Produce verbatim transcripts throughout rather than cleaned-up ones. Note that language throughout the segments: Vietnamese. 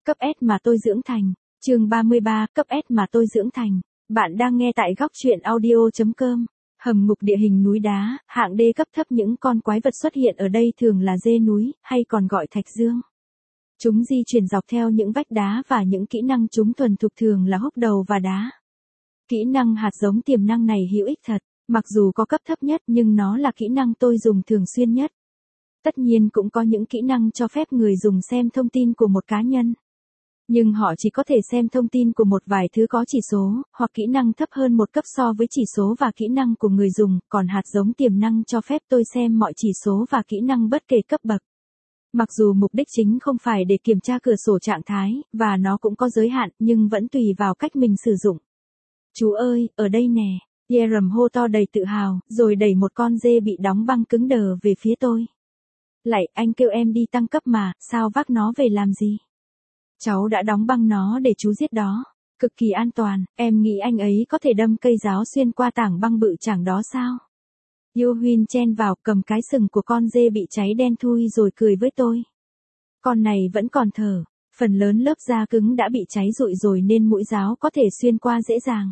Cấp S mà tôi dưỡng thành. Chương ba mươi ba, cấp S mà tôi dưỡng thành. Bạn đang nghe tại góc truyện audio chấm com. Hầm ngục địa hình núi đá, hạng D cấp thấp. Những con quái vật xuất hiện ở đây thường là dê núi, hay còn gọi thạch dương. Chúng di chuyển dọc theo những vách đá và những kỹ năng chúng thuần thục thường là húc đầu và đá. Kỹ năng hạt giống tiềm năng này hữu ích thật, mặc dù có cấp thấp nhất nhưng nó là kỹ năng tôi dùng thường xuyên nhất. Tất nhiên cũng có những kỹ năng cho phép người dùng xem thông tin của một cá nhân. Nhưng họ chỉ có thể xem thông tin của một vài thứ có chỉ số, hoặc kỹ năng thấp hơn một cấp so với chỉ số và kỹ năng của người dùng, còn hạt giống tiềm năng cho phép tôi xem mọi chỉ số và kỹ năng bất kể cấp bậc. Mặc dù mục đích chính không phải để kiểm tra cửa sổ trạng thái, và nó cũng có giới hạn, nhưng vẫn tùy vào cách mình sử dụng. Chú ơi, ở đây nè, Jerem hô to đầy tự hào, rồi đẩy một con dê bị đóng băng cứng đờ về phía tôi. Lạy, anh kêu em đi tăng cấp mà, sao vác nó về làm gì? Cháu đã đóng băng nó để chú giết đó. Cực kỳ an toàn, em nghĩ anh ấy có thể đâm cây giáo xuyên qua tảng băng bự chảng đó sao? Yohin chen vào, cầm cái sừng của con dê bị cháy đen thui rồi cười với tôi. Con này vẫn còn thở, phần lớn lớp da cứng đã bị cháy rụi rồi nên mũi giáo có thể xuyên qua dễ dàng.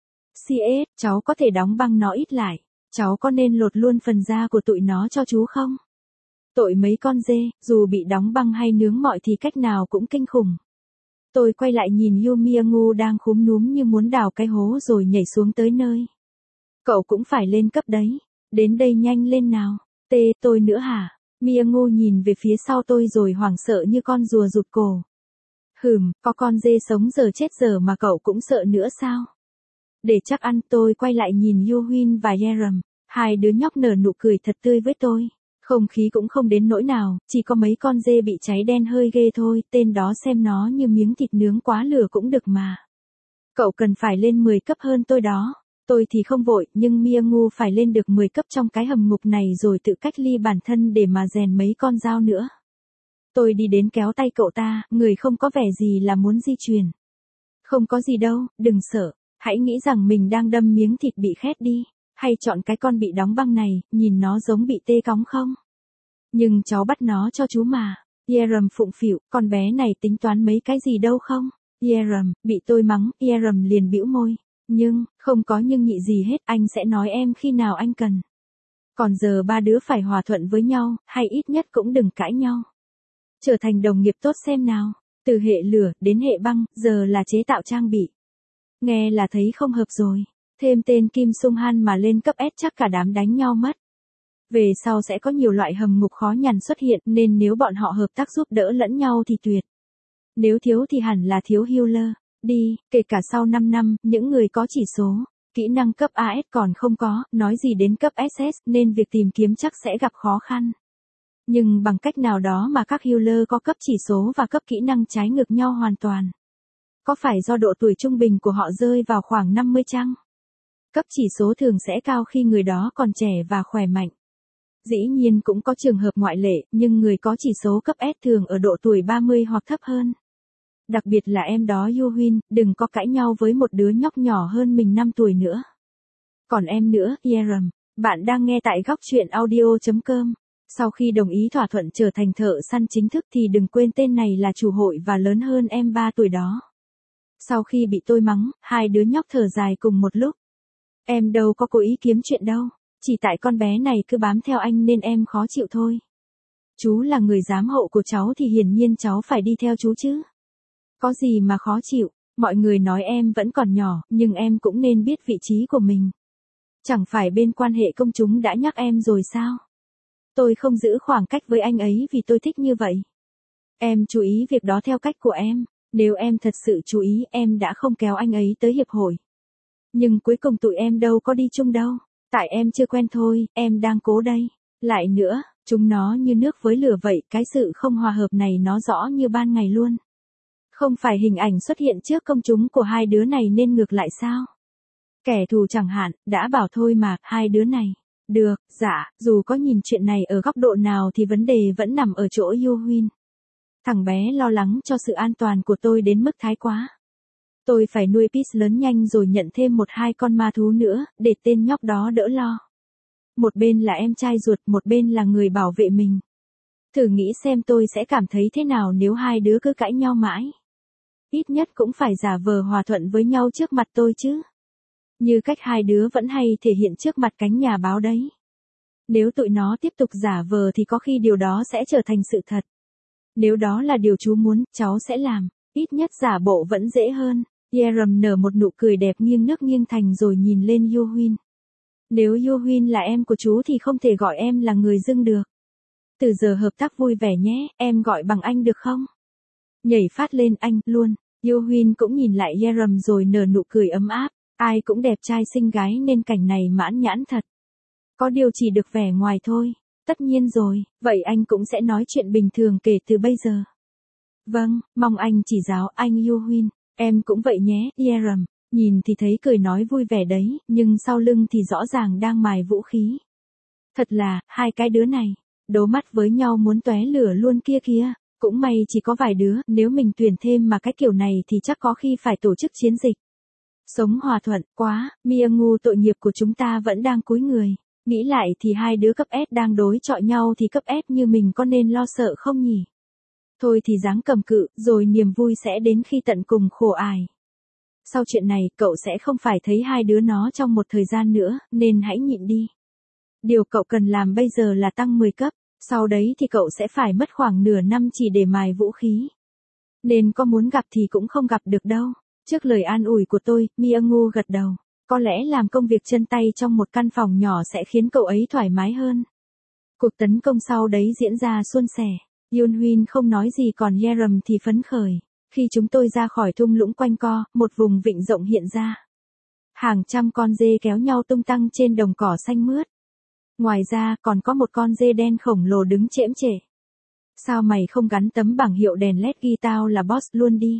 xê ét, cháu có thể đóng băng nó ít lại. Cháu có nên lột luôn phần da của tụi nó cho chú không? Tội mấy con dê, dù bị đóng băng hay nướng mọi thì cách nào cũng kinh khủng. Tôi quay lại nhìn Yu Miangu đang khúm núm như muốn đào cái hố rồi nhảy xuống tới nơi. Cậu cũng phải lên cấp đấy. Đến đây nhanh lên nào. Tê, tôi nữa hả? Miangu nhìn về phía sau tôi rồi hoảng sợ như con rùa rụt cổ. Hừm, có con dê sống giờ chết giờ mà cậu cũng sợ nữa sao? Để chắc ăn, tôi quay lại nhìn Yohin và Jerem. Hai đứa nhóc nở nụ cười thật tươi với tôi. Không khí cũng không đến nỗi nào, chỉ có mấy con dê bị cháy đen hơi ghê thôi, tên đó xem nó như miếng thịt nướng quá lửa cũng được mà. Cậu cần phải lên mười cấp hơn tôi đó. Tôi thì không vội, nhưng Miangu phải lên được mười cấp trong cái hầm ngục này rồi tự cách ly bản thân để mà rèn mấy con dao nữa. Tôi đi đến kéo tay cậu ta, người không có vẻ gì là muốn di chuyển. Không có gì đâu, đừng sợ, hãy nghĩ rằng mình đang đâm miếng thịt bị khét đi. Hay chọn cái con bị đóng băng này, nhìn nó giống bị tê cóng không? Nhưng cháu bắt nó cho chú mà. Jerem phụng phịu, con bé này tính toán mấy cái gì đâu không? Jerem, bị tôi mắng, Jerem liền bĩu môi. Nhưng, không có nhưng nhị gì hết, anh sẽ nói em khi nào anh cần. Còn giờ ba đứa phải hòa thuận với nhau, hay ít nhất cũng đừng cãi nhau. Trở thành đồng nghiệp tốt xem nào. Từ hệ lửa đến hệ băng, giờ là chế tạo trang bị. Nghe là thấy không hợp rồi. Thêm tên Kim Sung Han mà lên cấp S chắc cả đám đánh nhau mất. Về sau sẽ có nhiều loại hầm ngục khó nhằn xuất hiện nên nếu bọn họ hợp tác giúp đỡ lẫn nhau thì tuyệt. Nếu thiếu thì hẳn là thiếu healer. Đi, kể cả sau năm năm, những người có chỉ số, kỹ năng cấp a ét còn không có, nói gì đến cấp ét ét nên việc tìm kiếm chắc sẽ gặp khó khăn. Nhưng bằng cách nào đó mà các healer có cấp chỉ số và cấp kỹ năng trái ngược nhau hoàn toàn. Có phải do độ tuổi trung bình của họ rơi vào khoảng năm mươi chăng? Cấp chỉ số thường sẽ cao khi người đó còn trẻ và khỏe mạnh. Dĩ nhiên cũng có trường hợp ngoại lệ, nhưng người có chỉ số cấp S thường ở độ tuổi ba mươi hoặc thấp hơn. Đặc biệt là em đó Yohin, đừng có cãi nhau với một đứa nhóc nhỏ hơn mình năm tuổi nữa. Còn em nữa, Jerem, bạn đang nghe tại góc truyện audio chấm com. Sau khi đồng ý thỏa thuận trở thành thợ săn chính thức thì đừng quên tên này là chủ hội và lớn hơn em ba tuổi đó. Sau khi bị tôi mắng, hai đứa nhóc thở dài cùng một lúc. Em đâu có cố ý kiếm chuyện đâu, chỉ tại con bé này cứ bám theo anh nên em khó chịu thôi. Chú là người giám hộ của cháu thì hiển nhiên cháu phải đi theo chú chứ. Có gì mà khó chịu, mọi người nói em vẫn còn nhỏ, nhưng em cũng nên biết vị trí của mình. Chẳng phải bên quan hệ công chúng đã nhắc em rồi sao? Tôi không giữ khoảng cách với anh ấy vì tôi thích như vậy. Em chú ý việc đó theo cách của em, nếu em thật sự chú ý em đã không kéo anh ấy tới hiệp hội. Nhưng cuối cùng tụi em đâu có đi chung đâu, tại em chưa quen thôi, em đang cố đây. Lại nữa, chúng nó như nước với lửa vậy, cái sự không hòa hợp này nó rõ như ban ngày luôn. Không phải hình ảnh xuất hiện trước công chúng của hai đứa này nên ngược lại sao? Kẻ thù chẳng hạn, đã bảo thôi mà, hai đứa này. Được, dạ, dù có nhìn chuyện này ở góc độ nào thì vấn đề vẫn nằm ở chỗ Yohin. Thằng bé lo lắng cho sự an toàn của tôi đến mức thái quá. Tôi phải nuôi Peace lớn nhanh rồi nhận thêm một hai con ma thú nữa, để tên nhóc đó đỡ lo. Một bên là em trai ruột, một bên là người bảo vệ mình. Thử nghĩ xem tôi sẽ cảm thấy thế nào nếu hai đứa cứ cãi nhau mãi. ít nhất cũng phải giả vờ hòa thuận với nhau trước mặt tôi chứ. Như cách hai đứa vẫn hay thể hiện trước mặt cánh nhà báo đấy. Nếu tụi nó tiếp tục giả vờ thì có khi điều đó sẽ trở thành sự thật. Nếu đó là điều chú muốn, cháu sẽ làm. Ít nhất giả bộ vẫn dễ hơn. Yeram nở một nụ cười đẹp nghiêng nước nghiêng thành rồi nhìn lên Yohun. Nếu Yohun là em của chú thì không thể gọi em là người dưng được. Từ giờ hợp tác vui vẻ nhé, em gọi bằng anh được không? Nhảy phát lên anh, luôn. Yohun cũng nhìn lại Yeram rồi nở nụ cười ấm áp. Ai cũng đẹp trai xinh gái nên cảnh này mãn nhãn thật. Có điều chỉ được vẻ ngoài thôi. Tất nhiên rồi, vậy anh cũng sẽ nói chuyện bình thường kể từ bây giờ. Vâng, mong anh chỉ giáo anh Yohun. Em cũng vậy nhé, Yeram. Nhìn thì thấy cười nói vui vẻ đấy, nhưng sau lưng thì rõ ràng đang mài vũ khí. Thật là, hai cái đứa này, đố mắt với nhau muốn tóe lửa luôn kia kìa. Cũng may chỉ có vài đứa, nếu mình tuyển thêm mà cái kiểu này thì chắc có khi phải tổ chức chiến dịch. Sống hòa thuận, quá, Mia ngu tội nghiệp của chúng ta vẫn đang cúi người. Nghĩ lại thì hai đứa cấp S đang đối chọi nhau thì cấp S như mình có nên lo sợ không nhỉ? Thôi thì dáng cầm cự, rồi niềm vui sẽ đến khi tận cùng khổ ải. Sau chuyện này, cậu sẽ không phải thấy hai đứa nó trong một thời gian nữa, nên hãy nhịn đi. Điều cậu cần làm bây giờ là tăng mười cấp, sau đấy thì cậu sẽ phải mất khoảng nửa năm chỉ để mài vũ khí. Nên có muốn gặp thì cũng không gặp được đâu. Trước lời an ủi của tôi, Mia ngu gật đầu. Có lẽ làm công việc chân tay trong một căn phòng nhỏ sẽ khiến cậu ấy thoải mái hơn. Cuộc tấn công sau đấy diễn ra suôn sẻ. Yohun không nói gì còn Yeram thì phấn khởi. Khi chúng tôi ra khỏi thung lũng quanh co, một vùng vịnh rộng hiện ra. Hàng trăm con dê kéo nhau tung tăng trên đồng cỏ xanh mướt. Ngoài ra, còn có một con dê đen khổng lồ đứng chễm chệ. Sao mày không gắn tấm bảng hiệu đèn led ghi tao là boss luôn đi?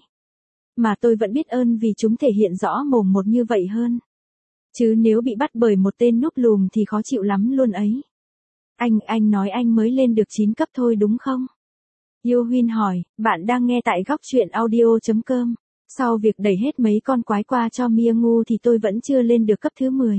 Mà tôi vẫn biết ơn vì chúng thể hiện rõ mồm một như vậy hơn. Chứ nếu bị bắt bởi một tên núp lùm thì khó chịu lắm luôn ấy. Anh, anh nói anh mới lên được chín cấp thôi đúng không? Yohun hỏi, bạn đang nghe tại góc truyện audio chấm com. Sau việc đẩy hết mấy con quái qua cho Mia ngu thì tôi vẫn chưa lên được cấp thứ mười.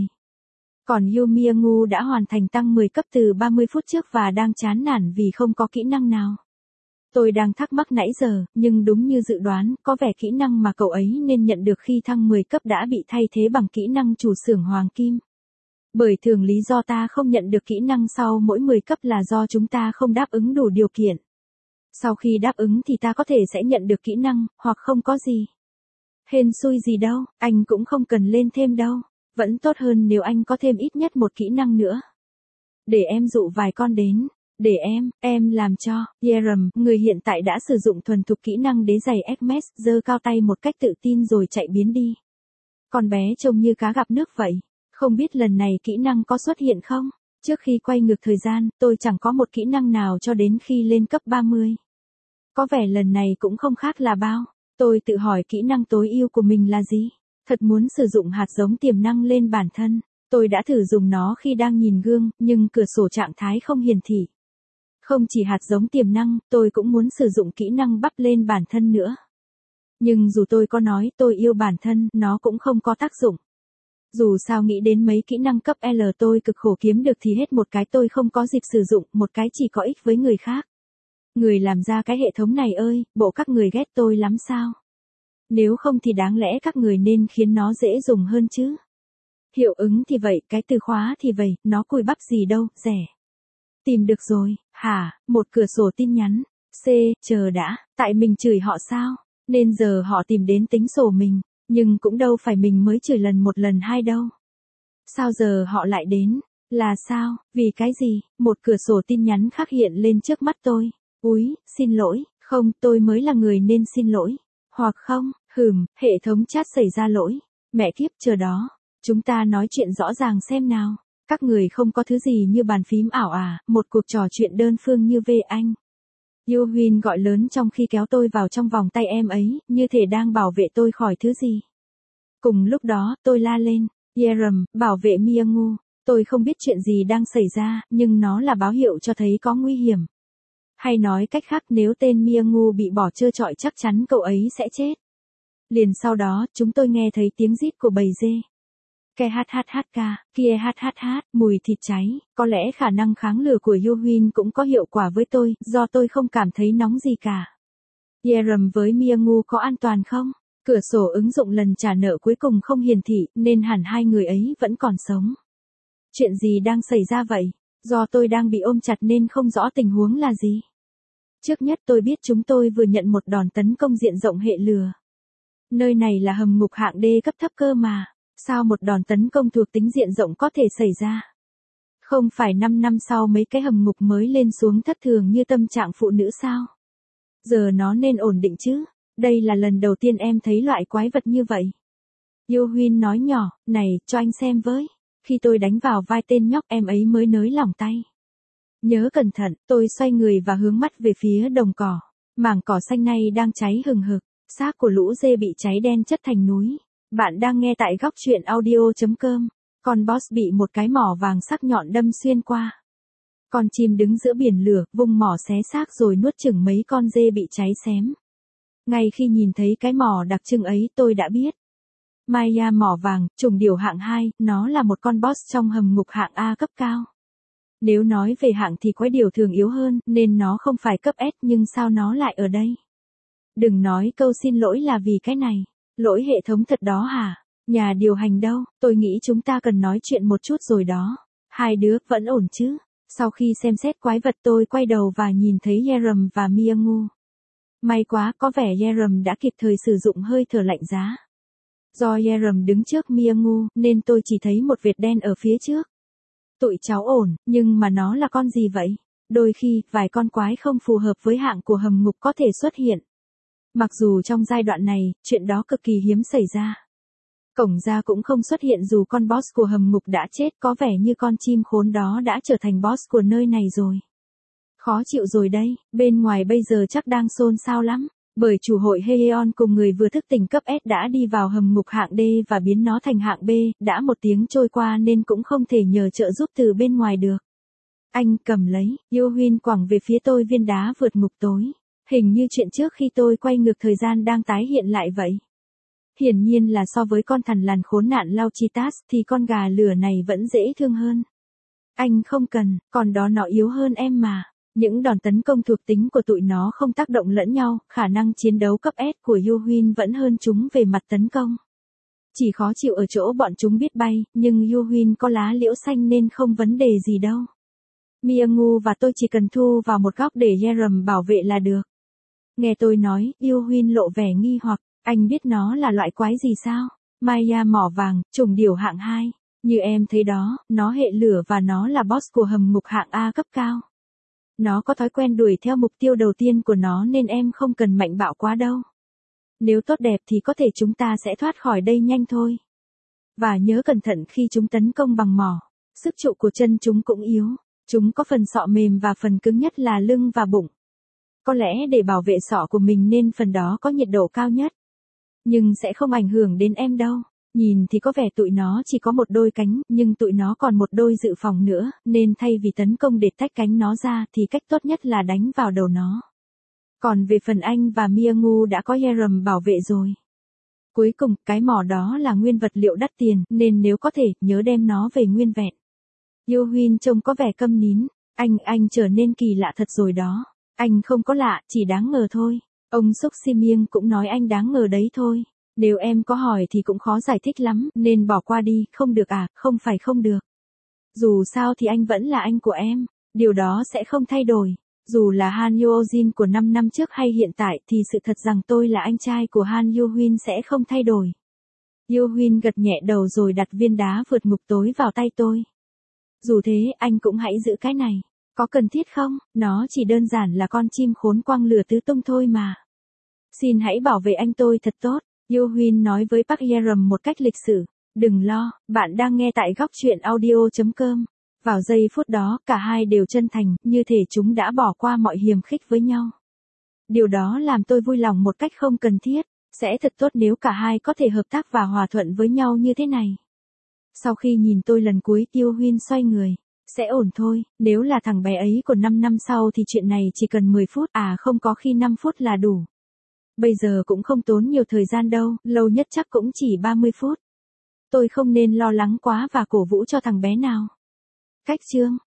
Còn Yu Mia ngu đã hoàn thành tăng mười cấp từ ba mươi phút trước và đang chán nản vì không có kỹ năng nào. Tôi đang thắc mắc nãy giờ, nhưng đúng như dự đoán, có vẻ kỹ năng mà cậu ấy nên nhận được khi thăng mười cấp đã bị thay thế bằng kỹ năng chủ xưởng hoàng kim. Bởi thường lý do ta không nhận được kỹ năng sau mỗi mười cấp là do chúng ta không đáp ứng đủ điều kiện. Sau khi đáp ứng thì ta có thể sẽ nhận được kỹ năng, hoặc không có gì. Hên xui gì đâu, anh cũng không cần lên thêm đâu. Vẫn tốt hơn nếu anh có thêm ít nhất một kỹ năng nữa. Để em dụ vài con đến. Để em, em làm cho. Yeram, người hiện tại đã sử dụng thuần thục kỹ năng đế giày Hermes, giơ cao tay một cách tự tin rồi chạy biến đi. Con bé trông như cá gặp nước vậy. Không biết lần này kỹ năng có xuất hiện không? Trước khi quay ngược thời gian, tôi chẳng có một kỹ năng nào cho đến khi lên cấp ba mươi. Có vẻ lần này cũng không khác là bao. Tôi tự hỏi kỹ năng tối ưu của mình là gì? Thật muốn sử dụng hạt giống tiềm năng lên bản thân. Tôi đã thử dùng nó khi đang nhìn gương, nhưng cửa sổ trạng thái không hiển thị. Không chỉ hạt giống tiềm năng, tôi cũng muốn sử dụng kỹ năng bắp lên bản thân nữa. Nhưng dù tôi có nói tôi yêu bản thân, nó cũng không có tác dụng. Dù sao nghĩ đến mấy kỹ năng cấp L tôi cực khổ kiếm được thì hết một cái tôi không có dịp sử dụng, một cái chỉ có ích với người khác. Người làm ra cái hệ thống này ơi, bộ các người ghét tôi lắm sao? Nếu không thì đáng lẽ các người nên khiến nó dễ dùng hơn chứ. Hiệu ứng thì vậy, cái từ khóa thì vậy, nó cùi bắp gì đâu, rẻ. Tìm được rồi, hả, một cửa sổ tin nhắn. C, chờ đã, tại mình chửi họ sao? Nên giờ họ tìm đến tính sổ mình, nhưng cũng đâu phải mình mới chửi lần một lần hai đâu. Sao giờ họ lại đến? Là sao? Vì cái gì? Một cửa sổ tin nhắn khác hiện lên trước mắt tôi. Úi, xin lỗi, không, tôi mới là người nên xin lỗi. Hoặc không, hừm, hệ thống chat xảy ra lỗi. Mẹ kiếp, chờ đó. Chúng ta nói chuyện rõ ràng xem nào. Các người không có thứ gì như bàn phím ảo à, một cuộc trò chuyện đơn phương như về anh. Yohun gọi lớn trong khi kéo tôi vào trong vòng tay em ấy, như thể đang bảo vệ tôi khỏi thứ gì. Cùng lúc đó, tôi la lên, Yeram, bảo vệ Mia ngu. Tôi không biết chuyện gì đang xảy ra, nhưng nó là báo hiệu cho thấy có nguy hiểm. Hay nói cách khác, nếu tên Mia ngu bị bỏ trơ trọi chắc chắn cậu ấy sẽ chết. Liền sau đó, chúng tôi nghe thấy tiếng rít của bầy dê. Ke hát hát hát ca, kia hát hát hát, mùi thịt cháy, có lẽ khả năng kháng lửa của Yohun cũng có hiệu quả với tôi, do tôi không cảm thấy nóng gì cả. Jerome với Mia Ngu có an toàn không? Cửa sổ ứng dụng lần trả nợ cuối cùng không hiển thị, nên hẳn hai người ấy vẫn còn sống. Chuyện gì đang xảy ra vậy? Do tôi đang bị ôm chặt nên không rõ tình huống là gì. Trước nhất tôi biết chúng tôi vừa nhận một đòn tấn công diện rộng hệ lửa. Nơi này là hầm ngục hạng D cấp thấp cơ mà. Sao một đòn tấn công thuộc tính diện rộng có thể xảy ra? Không phải năm năm sau mấy cái hầm ngục mới lên xuống thất thường như tâm trạng phụ nữ sao? Giờ nó nên ổn định chứ. Đây là lần đầu tiên em thấy loại quái vật như vậy. Yo Huyên nói nhỏ, này, cho anh xem với. Khi tôi đánh vào vai tên nhóc em ấy mới nới lỏng tay. Nhớ cẩn thận, tôi xoay người và hướng mắt về phía đồng cỏ. Mảng cỏ xanh này đang cháy hừng hực, xác của lũ dê bị cháy đen chất thành núi. Bạn đang nghe tại góc truyện audio chấm com. Con boss bị một cái mỏ vàng sắc nhọn đâm xuyên qua. Con chim đứng giữa biển lửa, vung mỏ xé xác rồi nuốt chửng mấy con dê bị cháy xém. Ngay khi nhìn thấy cái mỏ đặc trưng ấy tôi đã biết. Maya mỏ vàng, trùng điểu hạng hai, nó là một con boss trong hầm ngục hạng A cấp cao. Nếu nói về hạng thì quái điểu thường yếu hơn, nên nó không phải cấp S nhưng sao nó lại ở đây? Đừng nói câu xin lỗi là vì cái này. Lỗi hệ thống thật đó hả? Nhà điều hành đâu? Tôi nghĩ chúng ta cần nói chuyện một chút rồi đó. Hai đứa vẫn ổn chứ? Sau khi xem xét quái vật tôi quay đầu và nhìn thấy Jerome và Mia Ngu. May quá có vẻ Jerome đã kịp thời sử dụng hơi thở lạnh giá. Do Jerome đứng trước Mia Ngu nên tôi chỉ thấy một vệt đen ở phía trước. Tụi cháu ổn, nhưng mà nó là con gì vậy? Đôi khi, vài con quái không phù hợp với hạng của hầm ngục có thể xuất hiện. Mặc dù trong giai đoạn này, chuyện đó cực kỳ hiếm xảy ra. Cổng ra cũng không xuất hiện dù con boss của hầm ngục đã chết, có vẻ như con chim khốn đó đã trở thành boss của nơi này rồi. Khó chịu rồi đây, bên ngoài bây giờ chắc đang xôn xao lắm, bởi chủ hội Heion cùng người vừa thức tỉnh cấp S đã đi vào hầm ngục hạng D và biến nó thành hạng B, đã một tiếng trôi qua nên cũng không thể nhờ trợ giúp từ bên ngoài được. Anh cầm lấy, Yo Huyên quẳng về phía tôi viên đá vượt ngục tối. Hình như chuyện trước khi tôi quay ngược thời gian đang tái hiện lại vậy. Hiển nhiên là so với con thằn lằn khốn nạn Lauchitas thì con gà lửa này vẫn dễ thương hơn. Anh không cần, còn đó nó yếu hơn em mà. Những đòn tấn công thuộc tính của tụi nó không tác động lẫn nhau, khả năng chiến đấu cấp S của Yo Huyên vẫn hơn chúng về mặt tấn công. Chỉ khó chịu ở chỗ bọn chúng biết bay, nhưng Yo Huyên có lá liễu xanh nên không vấn đề gì đâu. Mia Ngu và tôi chỉ cần thu vào một góc để Jerome bảo vệ là được. Nghe tôi nói, Yo Huyên lộ vẻ nghi hoặc, anh biết nó là loại quái gì sao? Maya mỏ vàng, trùng điểu hạng hai. Như em thấy đó, nó hệ lửa và nó là boss của hầm ngục hạng A cấp cao. Nó có thói quen đuổi theo mục tiêu đầu tiên của nó nên em không cần mạnh bạo quá đâu. Nếu tốt đẹp thì có thể chúng ta sẽ thoát khỏi đây nhanh thôi. Và nhớ cẩn thận khi chúng tấn công bằng mỏ. Sức trụ của chân chúng cũng yếu. Chúng có phần sọ mềm và phần cứng nhất là lưng và bụng. Có lẽ để bảo vệ sọ của mình nên phần đó có nhiệt độ cao nhất. Nhưng sẽ không ảnh hưởng đến em đâu. Nhìn thì có vẻ tụi nó chỉ có một đôi cánh, nhưng tụi nó còn một đôi dự phòng nữa, nên thay vì tấn công để tách cánh nó ra thì cách tốt nhất là đánh vào đầu nó. Còn về phần anh và Mia Ngu đã có Jerome bảo vệ rồi. Cuối cùng, cái mỏ đó là nguyên vật liệu đắt tiền, nên nếu có thể, nhớ đem nó về nguyên vẹn. Yo Huyên trông có vẻ câm nín, anh, anh trở nên kỳ lạ thật rồi đó. Anh không có lạ, chỉ đáng ngờ thôi. Ông Suk Si Miêng cũng nói anh đáng ngờ đấy thôi. Nếu em có hỏi thì cũng khó giải thích lắm, nên bỏ qua đi, không được à, không phải không được. Dù sao thì anh vẫn là anh của em, điều đó sẽ không thay đổi. Dù là Han Yo Jin của năm năm trước hay hiện tại thì sự thật rằng tôi là anh trai của Han Yo Huyên sẽ không thay đổi. Yo Huyên gật nhẹ đầu rồi đặt viên đá vượt ngục tối vào tay tôi. Dù thế, anh cũng hãy giữ cái này. Có cần thiết không? Nó chỉ đơn giản là con chim khốn quăng lửa tứ tung thôi mà. Xin hãy bảo vệ anh tôi thật tốt. Yo Huyên nói với Park Jerome một cách lịch sự. Đừng lo, bạn đang nghe tại góc truyện audio chấm com. Vào giây phút đó, cả hai đều chân thành, như thể chúng đã bỏ qua mọi hiềm khích với nhau. Điều đó làm tôi vui lòng một cách không cần thiết. Sẽ thật tốt nếu cả hai có thể hợp tác và hòa thuận với nhau như thế này. Sau khi nhìn tôi lần cuối, Yo Huyên xoay người. Sẽ ổn thôi, nếu là thằng bé ấy của năm năm sau thì chuyện này chỉ cần mười phút, à không có khi năm phút là đủ. Bây giờ cũng không tốn nhiều thời gian đâu, lâu nhất chắc cũng chỉ ba mươi phút. Tôi không nên lo lắng quá và cổ vũ cho thằng bé nào. Cách chương